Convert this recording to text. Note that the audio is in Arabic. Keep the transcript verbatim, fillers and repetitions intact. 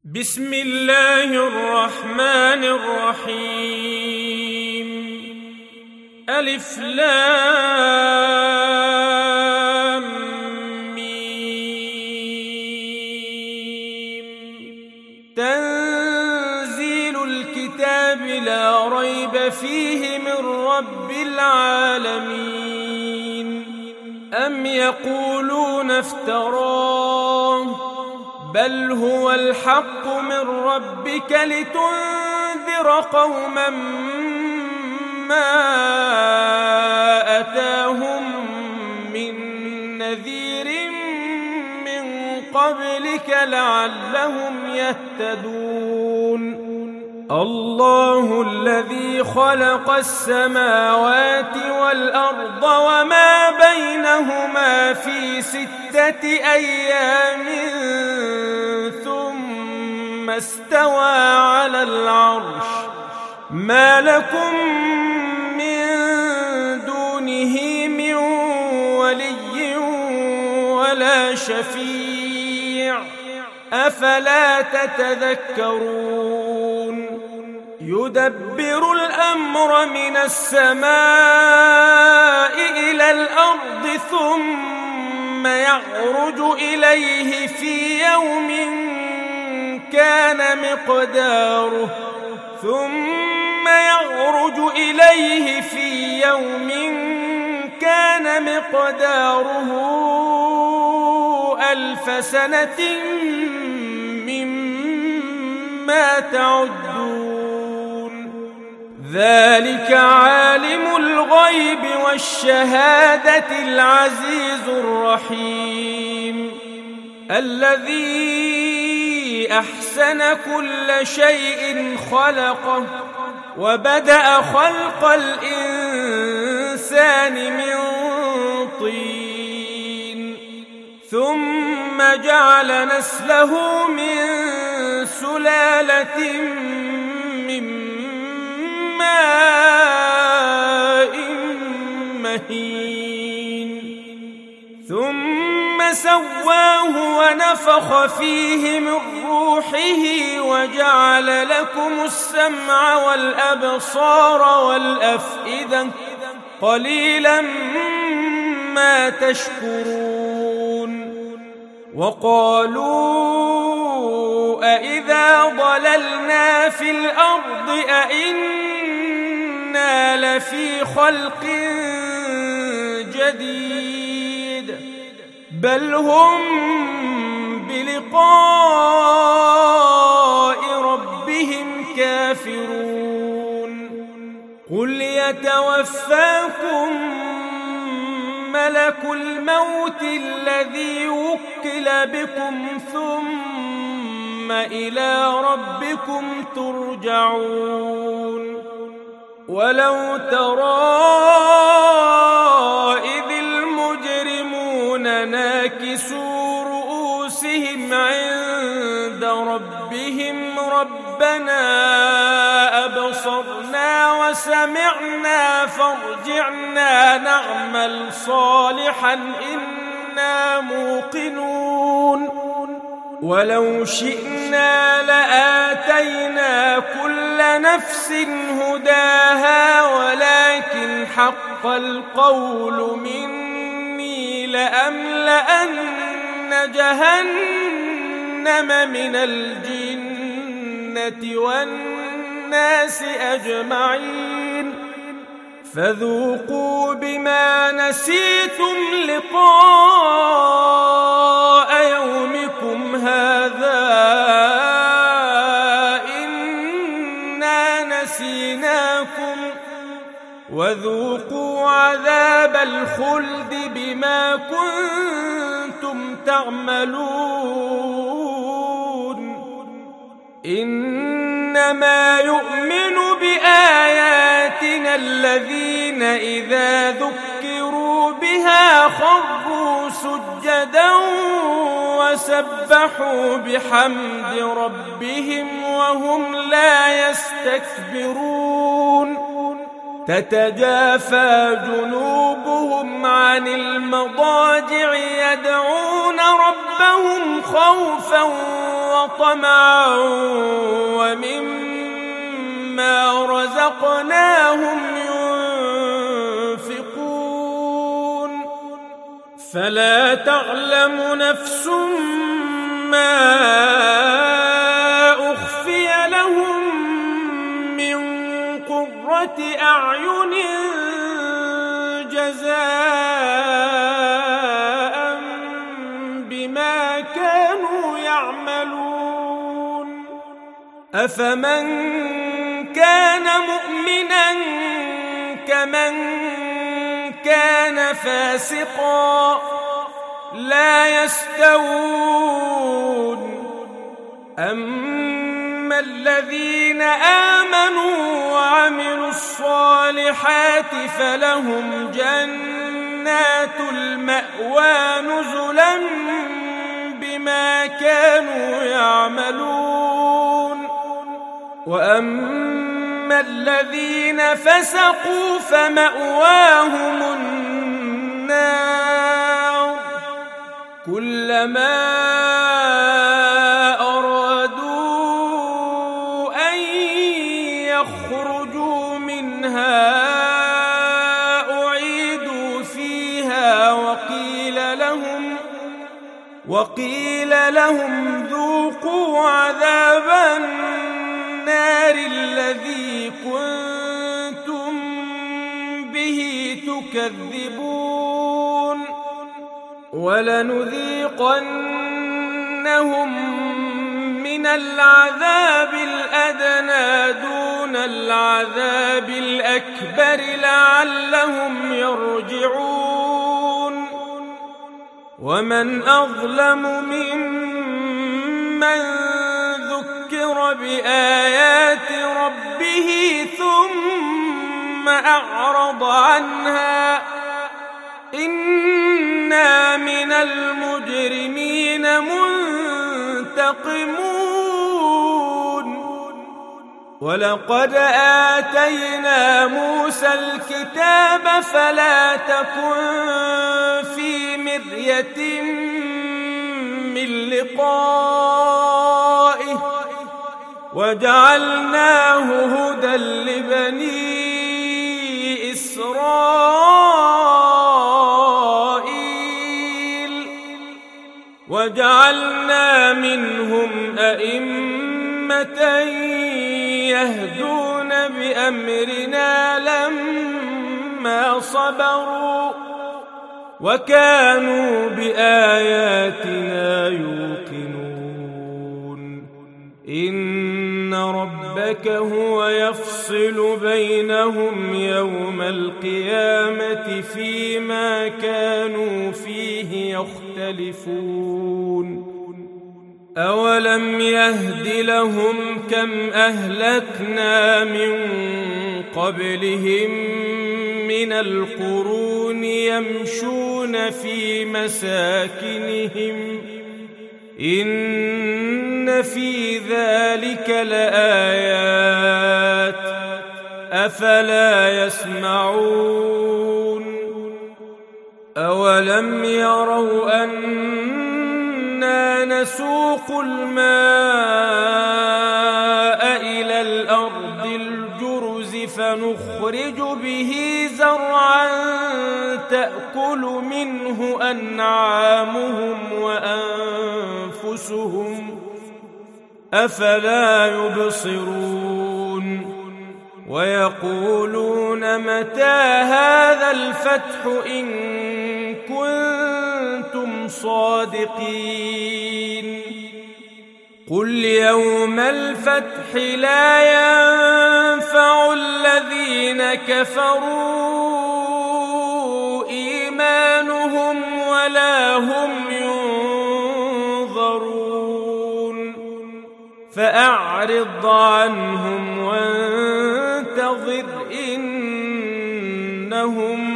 بسم الله الرحمن الرحيم. ألف لام ميم. تنزيل الكتاب لا ريب فيه من رب العالمين. أم يقولون افتراه بل هو الحق من ربك لتنذر قوما ما أتاهم من نذير من قبلك لعلهم يهتدون. الله الذي خلق السماوات والأرض وما بينهما في ستة أيام ثم استوى على العرش. ما لكم من دونه من ولي ولا شفيع أفلا تتذكرون. يدبر الأمر من السماء إلى الأرض ثم يعرج إليه في يوم كان مقداره ثم يعرج إليه في يوم كان مقداره ألف سنة مما تعدون. ذلك عالم الغيب والشهادة العزيز الرحيم. الذي أحسن كل شيء خلقه وبدأ خلق الإنسان من طين ثم جعل نسله من سلالة من ماء مهين ثم سواه ونفخ فيه من روحه وجعل لكم السمع والأبصار والأفئدة قليلا ما تشكرون. وقالوا أإذا ضللنا في الأرض أإنا لفي خلق جديد بل هم بلقاء ربهم كافرون. قل يتوفاكم ملك الموت الذي وكل بكم ثم إلى ربكم ترجعون. ولو ترى إذ المجرمون ناكسوا رؤوسهم عند ربهم ربنا أبصرنا وسمعنا فارجعنا نعمل صالحا إنا موقنون. ولو شئنا لآتينا كل نفس هداها ولكن حق القول مني لأملأن جهنم من الجنة والناس أجمعين فذوقوا بما نسيتم لقاء يومكم هذا إنا نسيناكم وذوقوا عذاب الخلد بما كنتم تعملون. إنما يؤمن بآياتنا الذين إذا ذكروا بها خروا سجدا وسبحوا بحمد ربهم وهم لا يستكبرون. تتجافى جنوبهم وهم عن المضاجع يدعون ربهم خوفا وطمعا ومما رزقناهم ينفقون فلا تعلم نفس ما أخفي لهم من قرة أعين جزاء بما كانوا يعملون أفمن كان مؤمنا كمن كان فاسقا لا يستوون أما الذين آمنوا وعملوا الصالحات فلهم جنات المأوى نزلا بما كانوا يعملون وأما الذين فسقوا فمأواهم النار كلما أرادوا أن يخرجوا منها أعيدوا فيها وقيل لهم وقيل لهم ذوقوا عذاب النار الذي كنتم به تكذبون ولنذيقنهم من العذاب الأدنى دون العذاب الأكبر لعلهم يرجعون ومن أظلم ممن ذكر بآيات ربه ثم أعرض عنها إنا من المجرمين منتقمون ولقد آتينا موسى الكتاب فلا تكن في مرية من لقائه وجعلناه هدى لبني إسرائيل وجعلنا منهم أئمة يهدون بأمرنا لما صبروا وكانوا بآياتنا يوقنون إن ربك هو يفصل بينهم يوم القيامة فيما كانوا فيه يختلفون أولم يهد لهم كم أهلكنا من قبلهم من القرون يمشون في مساكنهم إن في ذلك لآيات أفلا يسمعون أولم يروا أنا نسوق الماء إلى الأرض الجرز فنخرج به زرعا تأكل منه أنعامهم وأنفسهم أفلا يبصرون ويقولون متى هذا الفتح إن كنتم صادقين قل يوم الفتح لا ينفع الذين كفروا إيمانهم ولا هم ينظرون فأعرض عنهم وانتظر إنهم